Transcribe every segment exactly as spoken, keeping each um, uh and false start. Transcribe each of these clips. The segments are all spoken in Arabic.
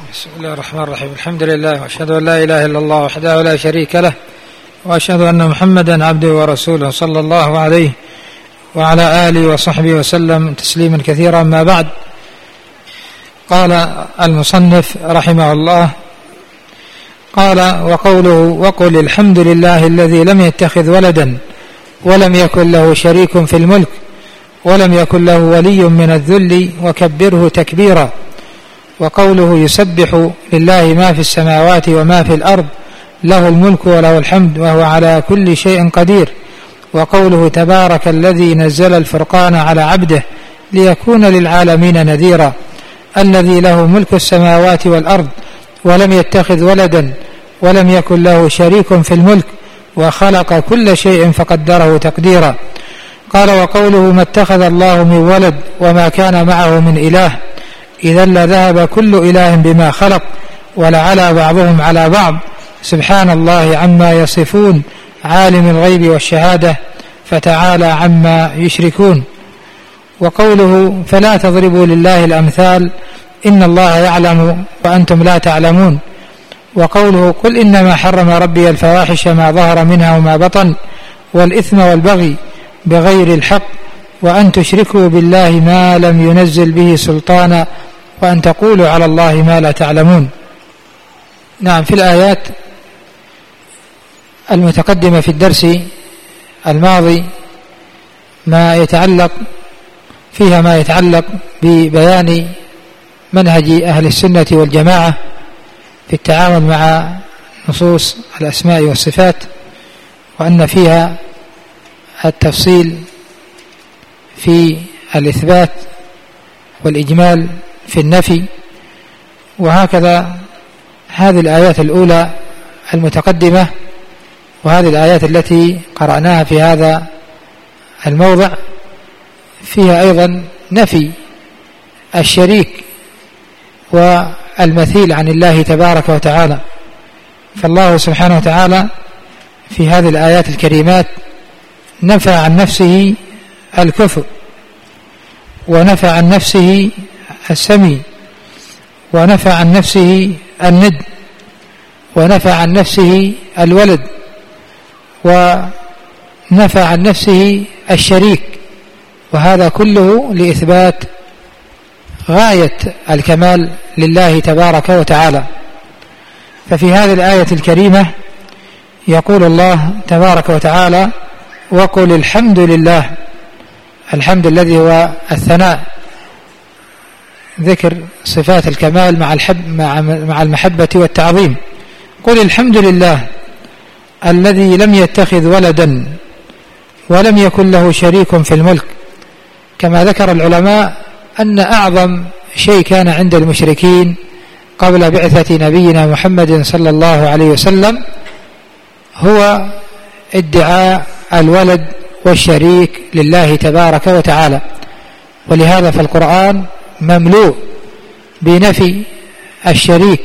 بسم الله الرحمن الرحيم. الحمد لله وأشهد أن لا إله إلا الله وحده لا شريك له، وأشهد أن محمدا عبده ورسوله صلى الله عليه وعلى آله وصحبه وسلم تسليما كثيرا. ما بعد، قال المصنف رحمه الله: قال: وقوله: وقل الحمد لله الذي لم يتخذ ولدا ولم يكن له شريك في الملك ولم يكن له ولي من الذل وكبره تكبيرا. وقوله: يسبح لله ما في السماوات وما في الأرض له الملك وله الحمد وهو على كل شيء قدير. وقوله: تبارك الذي نزل الفرقان على عبده ليكون للعالمين نذيرا، الذي له ملك السماوات والأرض ولم يتخذ ولدا ولم يكن له شريك في الملك وخلق كل شيء فقدره تقديرا. قال: وقوله: ما اتخذ الله من ولد وما كان معه من إله إذا لذهب كل إله بما خلق ولعلى بعضهم على بعض سبحان الله عما يصفون عالم الغيب والشهادة فتعالى عما يشركون. وقوله: فلا تضربوا لله الأمثال إن الله يعلم وأنتم لا تعلمون. وقوله: قل إنما حرم ربي الفواحش ما ظهر منها وما بطن والإثم والبغي بغير الحق وأن تشركوا بالله ما لم ينزل به سلطانا وأن تقولوا على الله ما لا تعلمون. نعم، في الآيات المتقدمة في الدرس الماضي ما يتعلق فيها ما يتعلق ببيان منهج أهل السنة والجماعة في التعامل مع نصوص الأسماء والصفات، وأن فيها التفصيل في الإثبات والإجمال في النفي. وهكذا هذه الآيات الأولى المتقدمة وهذه الآيات التي قرأناها في هذا الموضع فيها أيضا نفي الشريك والمثيل عن الله تبارك وتعالى. فالله سبحانه وتعالى في هذه الآيات الكريمات نفى عن نفسه الكفر، ونفى عن نفسه السمي، ونفى عن نفسه الند، ونفى عن نفسه الولد، ونفى عن نفسه الشريك، وهذا كله لإثبات غاية الكمال لله تبارك وتعالى. ففي هذه الآية الكريمة يقول الله تبارك وتعالى: وقل الحمد لله. الحمد الذي هو الثناء، ذكر صفات الكمال مع الحب مع المحبة والتعظيم. قل الحمد لله الذي لم يتخذ ولدا ولم يكن له شريك في الملك. كما ذكر العلماء أن أعظم شيء كان عند المشركين قبل بعثة نبينا محمد صلى الله عليه وسلم هو ادعاء الولد والشريك لله تبارك وتعالى، ولهذا فالقرآن مملوء بنفي الشريك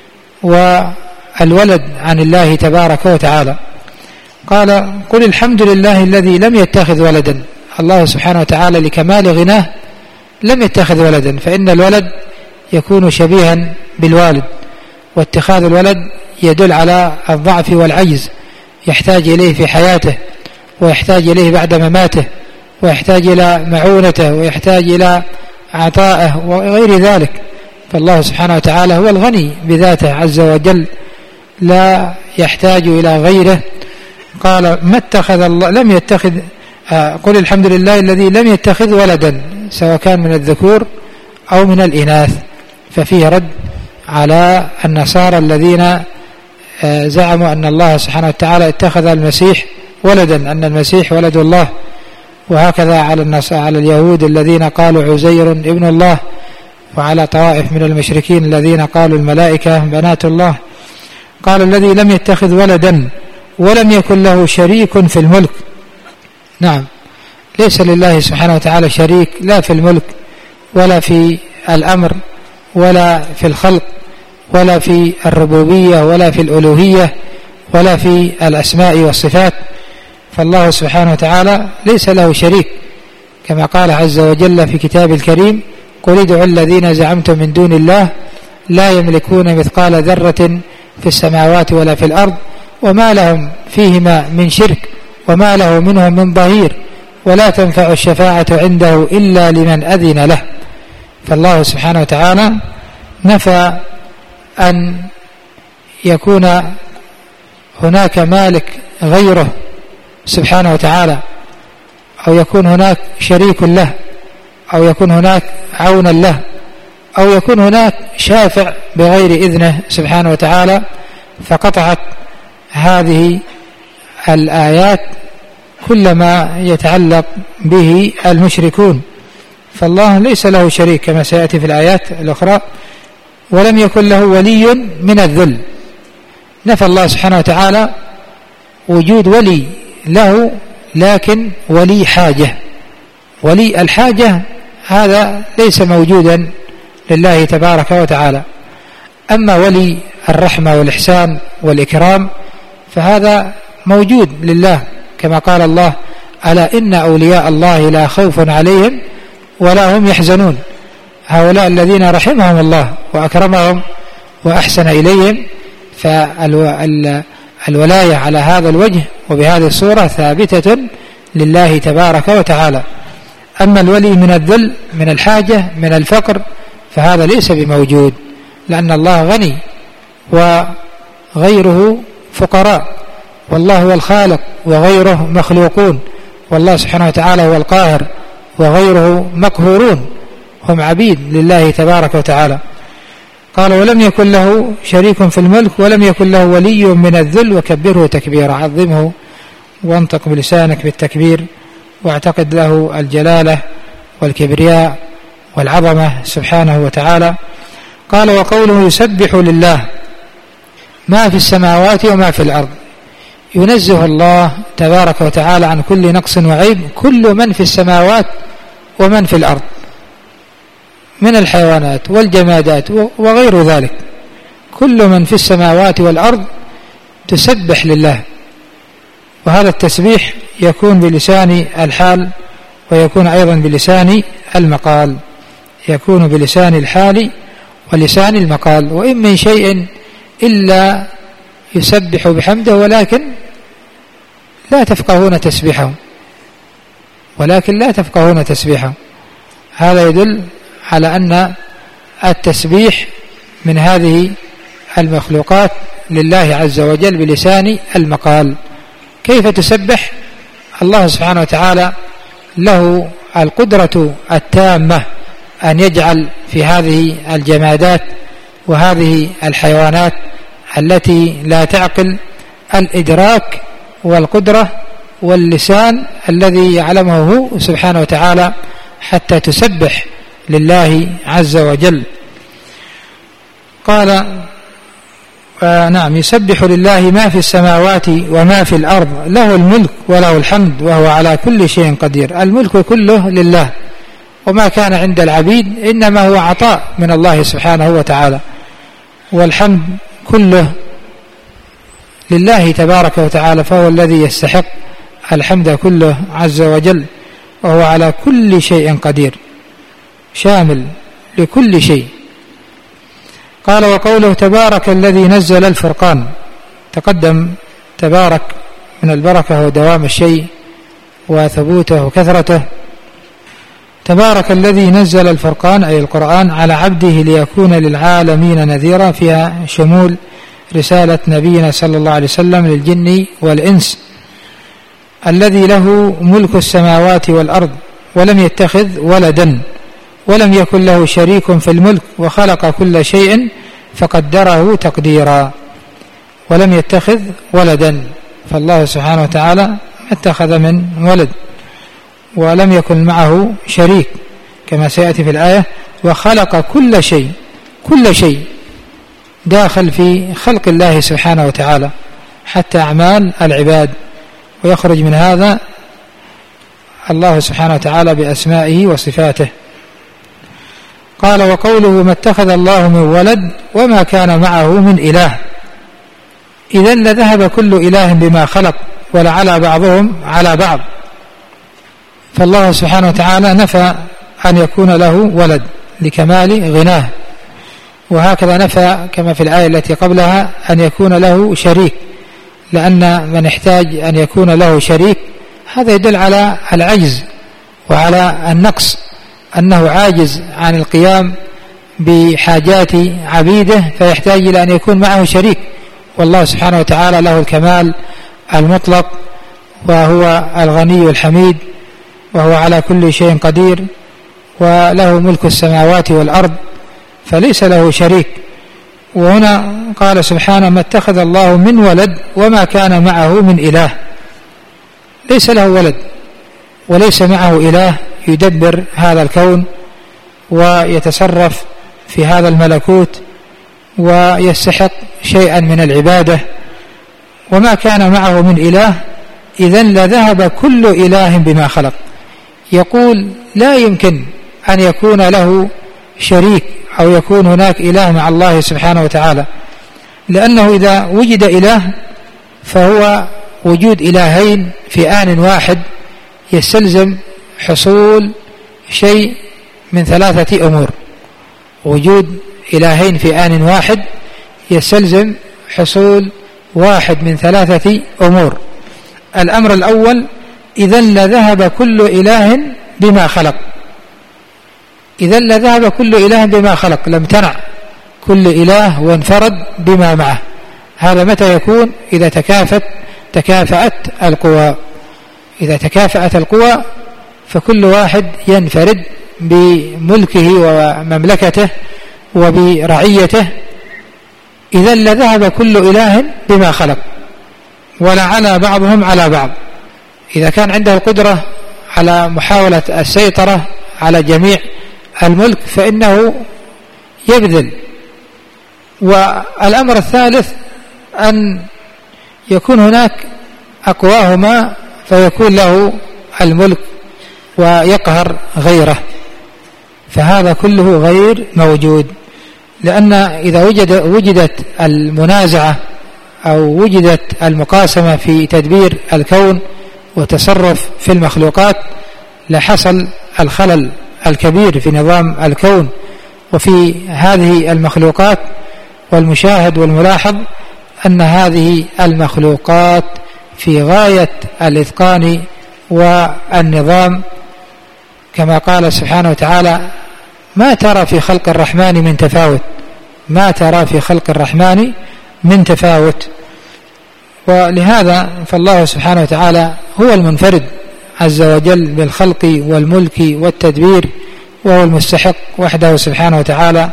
والولد عن الله تبارك وتعالى. قال: قل الحمد لله الذي لم يتخذ ولدا. الله سبحانه وتعالى لكمال غناه لم يتخذ ولدا، فإن الولد يكون شبيها بالوالد، واتخاذ الولد يدل على الضعف والعجز، يحتاج إليه في حياته، ويحتاج إليه بعد مماته، ويحتاج إلى معونته، ويحتاج إلى عطائه وغير ذلك. فالله سبحانه وتعالى هو الغني بذاته عز وجل، لا يحتاج إلى غيره. قال: ما اتخذ الله لم يتخذ آه قل الحمد لله الذي لم يتخذ ولدا، سواء كان من الذكور أو من الإناث. ففيه رد على النصارى الذين آه زعموا أن الله سبحانه وتعالى اتخذ المسيح ولدا، أن المسيح ولد الله. وهكذا على النص على اليهود الذين قالوا عزير ابن الله، وعلى طوائف من المشركين الذين قالوا الملائكة بنات الله. قال: الذي لم يتخذ ولدا ولم يكن له شريك في الملك. نعم، ليس لله سبحانه وتعالى شريك لا في الملك ولا في الأمر ولا في الخلق ولا في الربوبية ولا في الألوهية ولا في الأسماء والصفات. فالله سبحانه وتعالى ليس له شريك، كما قال عز وجل في كتاب الكريم: قل ادعوا الذين زعمتم من دون الله لا يملكون مثقال ذرة في السماوات ولا في الأرض وما لهم فيهما من شرك وما له منهم من ظهير ولا تنفع الشفاعة عنده إلا لمن أذن له. فالله سبحانه وتعالى نفى أن يكون هناك مالك غيره سبحانه وتعالى، أو يكون هناك شريك له، أو يكون هناك عونا له، أو يكون هناك شافع بغير إذنه سبحانه وتعالى. فقطعت هذه الآيات كل ما يتعلق به المشركون، فالله ليس له شريك كما سيأتي في الآيات الأخرى، ولم يكن له ولي من الذل. نفى الله سبحانه وتعالى وجود ولي له، لكن ولي حاجة، ولي الحاجة هذا ليس موجودا لله تبارك وتعالى. أما ولي الرحمة والإحسان والإكرام فهذا موجود لله، كما قال الله: ألا إن أولياء الله لا خوف عليهم ولا هم يحزنون. هؤلاء الذين رحمهم الله وأكرمهم وأحسن إليهم، فالولاية على هذا الوجه وبهذه الصورة ثابتة لله تبارك وتعالى. أما الولي من الذل، من الحاجة، من الفقر، فهذا ليس بموجود، لأن الله غني وغيره فقراء، والله هو الخالق وغيره مخلوقون، والله سبحانه وتعالى هو القاهر وغيره مقهورون، هم عبيد لله تبارك وتعالى. قال: ولم يكن له شريك في الملك ولم يكن له ولي من الذل وكبره تكبيرا. عظمه وانطق بلسانك بالتكبير واعتقد له الجلالة والكبرياء والعظمة سبحانه وتعالى. قال: وقوله يسبح لله ما في السماوات وما في الأرض، ينزه الله تبارك وتعالى عن كل نقص وعيب كل من في السماوات ومن في الأرض من الحيوانات والجمادات وغير ذلك، كل من في السماوات والأرض تسبح لله. وهذا التسبيح يكون بلسان الحال ويكون أيضا بلسان المقال، يكون بلسان الحال ولسان المقال. وإن من شيء إلا يسبح بحمده ولكن لا تفقهون تسبيحه، ولكن لا تفقهون تسبيحه. هذا يدل على أن التسبيح من هذه المخلوقات لله عز وجل بلسان المقال. كيف تسبح؟ الله سبحانه وتعالى له القدرة التامة أن يجعل في هذه الجمادات وهذه الحيوانات التي لا تعقل الإدراك والقدرة واللسان الذي يعلمه هو سبحانه وتعالى حتى تسبح لله عز وجل. قال: آه نعم، يسبح لله ما في السماوات وما في الأرض، له الملك وله الحمد وهو على كل شيء قدير. الملك كله لله، وما كان عند العبيد إنما هو عطاء من الله سبحانه وتعالى، والحمد كله لله تبارك وتعالى، فهو الذي يستحق الحمد كله عز وجل، وهو على كل شيء قدير شامل لكل شيء. قال: وقوله تبارك الذي نزل الفرقان، تقدم تبارك من البركة ودوام الشيء وثبوته وكثرته. تبارك الذي نزل الفرقان أي القرآن على عبده ليكون للعالمين نذيرا، فيها شمول رسالة نبينا صلى الله عليه وسلم للجن والإنس. الذي له ملك السماوات والأرض ولم يتخذ ولدا ولم يكن له شريك في الملك وخلق كل شيء فقدره تقديرا. ولم يتخذ ولدا، فالله سبحانه وتعالى اتخذ من ولد، ولم يكن معه شريك كما سيأتي في الآية. وخلق كل شيء، كل شيء داخل في خلق الله سبحانه وتعالى حتى أعمال العباد، ويخرج من هذا الله سبحانه وتعالى بأسمائه وصفاته. قال: وقوله ما اتخذ الله من ولد وما كان معه من إله، إذن لذهب كل إله بما خلق ولعلى بعضهم على بعض. فالله سبحانه وتعالى نفى أن يكون له ولد لكمال غناه، وهكذا نفى كما في الآية التي قبلها أن يكون له شريك، لأن من احتاج أن يكون له شريك هذا يدل على العجز وعلى النقص، أنه عاجز عن القيام بحاجات عبيده فيحتاج إلى أن يكون معه شريك، والله سبحانه وتعالى له الكمال المطلق، وهو الغني الحميد، وهو على كل شيء قدير، وله ملك السماوات والأرض، فليس له شريك. وهنا قال سبحانه: ما اتخذ الله من ولد وما كان معه من إله، ليس له ولد وليس معه إله يدبر هذا الكون ويتصرف في هذا الملكوت ويستحق شيئا من العبادة، وما كان معه من إله، إذن لذهب كل إله بما خلق. يقول لا يمكن أن يكون له شريك أو يكون هناك إله مع الله سبحانه وتعالى، لأنه إذا وجد إله فهو وجود إلهين في آن واحد يستلزم حصول شيء من ثلاثة أمور. وجود إلهين في آن واحد يستلزم حصول واحد من ثلاثة أمور. الأمر الأول: إذن لذهب كل إله بما خلق، إذن لذهب كل إله بما خلق، لم تنع كل إله وانفرد بما معه. هذا متى يكون؟ إذا تكافت تكافأت القوى. إذا تكافأت القوى فكل واحد ينفرد بملكه ومملكته وبرعيته، إذن لذهب كل إله بما خلق، ولعلى بعضهم على بعض. إذا كان عنده القدرة على محاولة السيطرة على جميع الملك فإنه يبذل. والأمر الثالث أن يكون هناك أقواهما فيكون له الملك ويقهر غيره، فهذا كله غير موجود. لأن إذا وجد وجدت المنازعة أو وجدت المقاسمة في تدبير الكون وتصرف في المخلوقات لحصل الخلل الكبير في نظام الكون وفي هذه المخلوقات. والمشاهد والملاحظ أن هذه المخلوقات في غاية الإتقان والنظام، كما قال سبحانه وتعالى: ما ترى في خلق الرحمن من تفاوت، ما ترى في خلق الرحمن من تفاوت. ولهذا فالله سبحانه وتعالى هو المنفرد عز وجل بالخلق والملك والتدبير، وهو المستحق وحده سبحانه وتعالى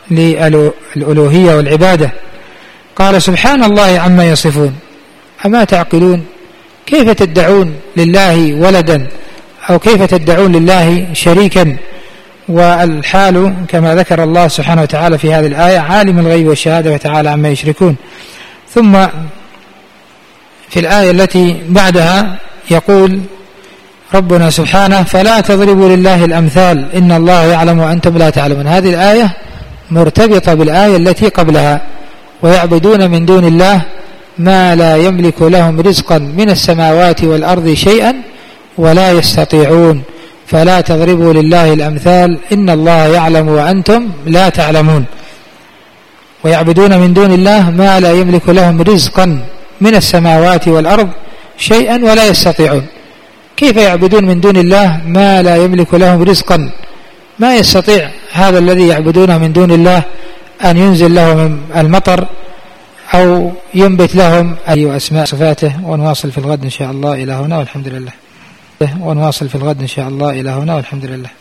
للألوهية والعبادة. قال: سبحان الله عما يصفون. أما تعقلون؟ كيف تدعون لله ولدا أو كيف تدعون لله شريكا، والحال كما ذكر الله سبحانه وتعالى في هذه الآية: عالم الغيب والشهادة وتعالى عما يشركون. ثم في الآية التي بعدها يقول ربنا سبحانه: فلا تضربوا لله الأمثال إن الله يعلم وأنتم لا تعلمون. هذه الآية مرتبطة بالآية التي قبلها: ويعبدون من دون الله ما لا يملك لهم رزقا من السماوات والأرض شيئا ولا يستطيعون فلا تضربوا لله الأمثال إن الله يعلم وأنتم لا تعلمون. ويعبدون من دون الله ما لا يملك لهم رزقا من السماوات والأرض شيئا ولا يستطيعون. كيف يعبدون من دون الله ما لا يملك لهم رزقا؟ ما يستطيع هذا الذي يعبدونه من دون الله أن ينزل لهم المطر أو ينبت لهم أي أسماء صفاته. ونواصل في الغد إن شاء الله إلى هنا والحمد لله. ونواصل في الغد إن شاء الله إلى هنا والحمد لله.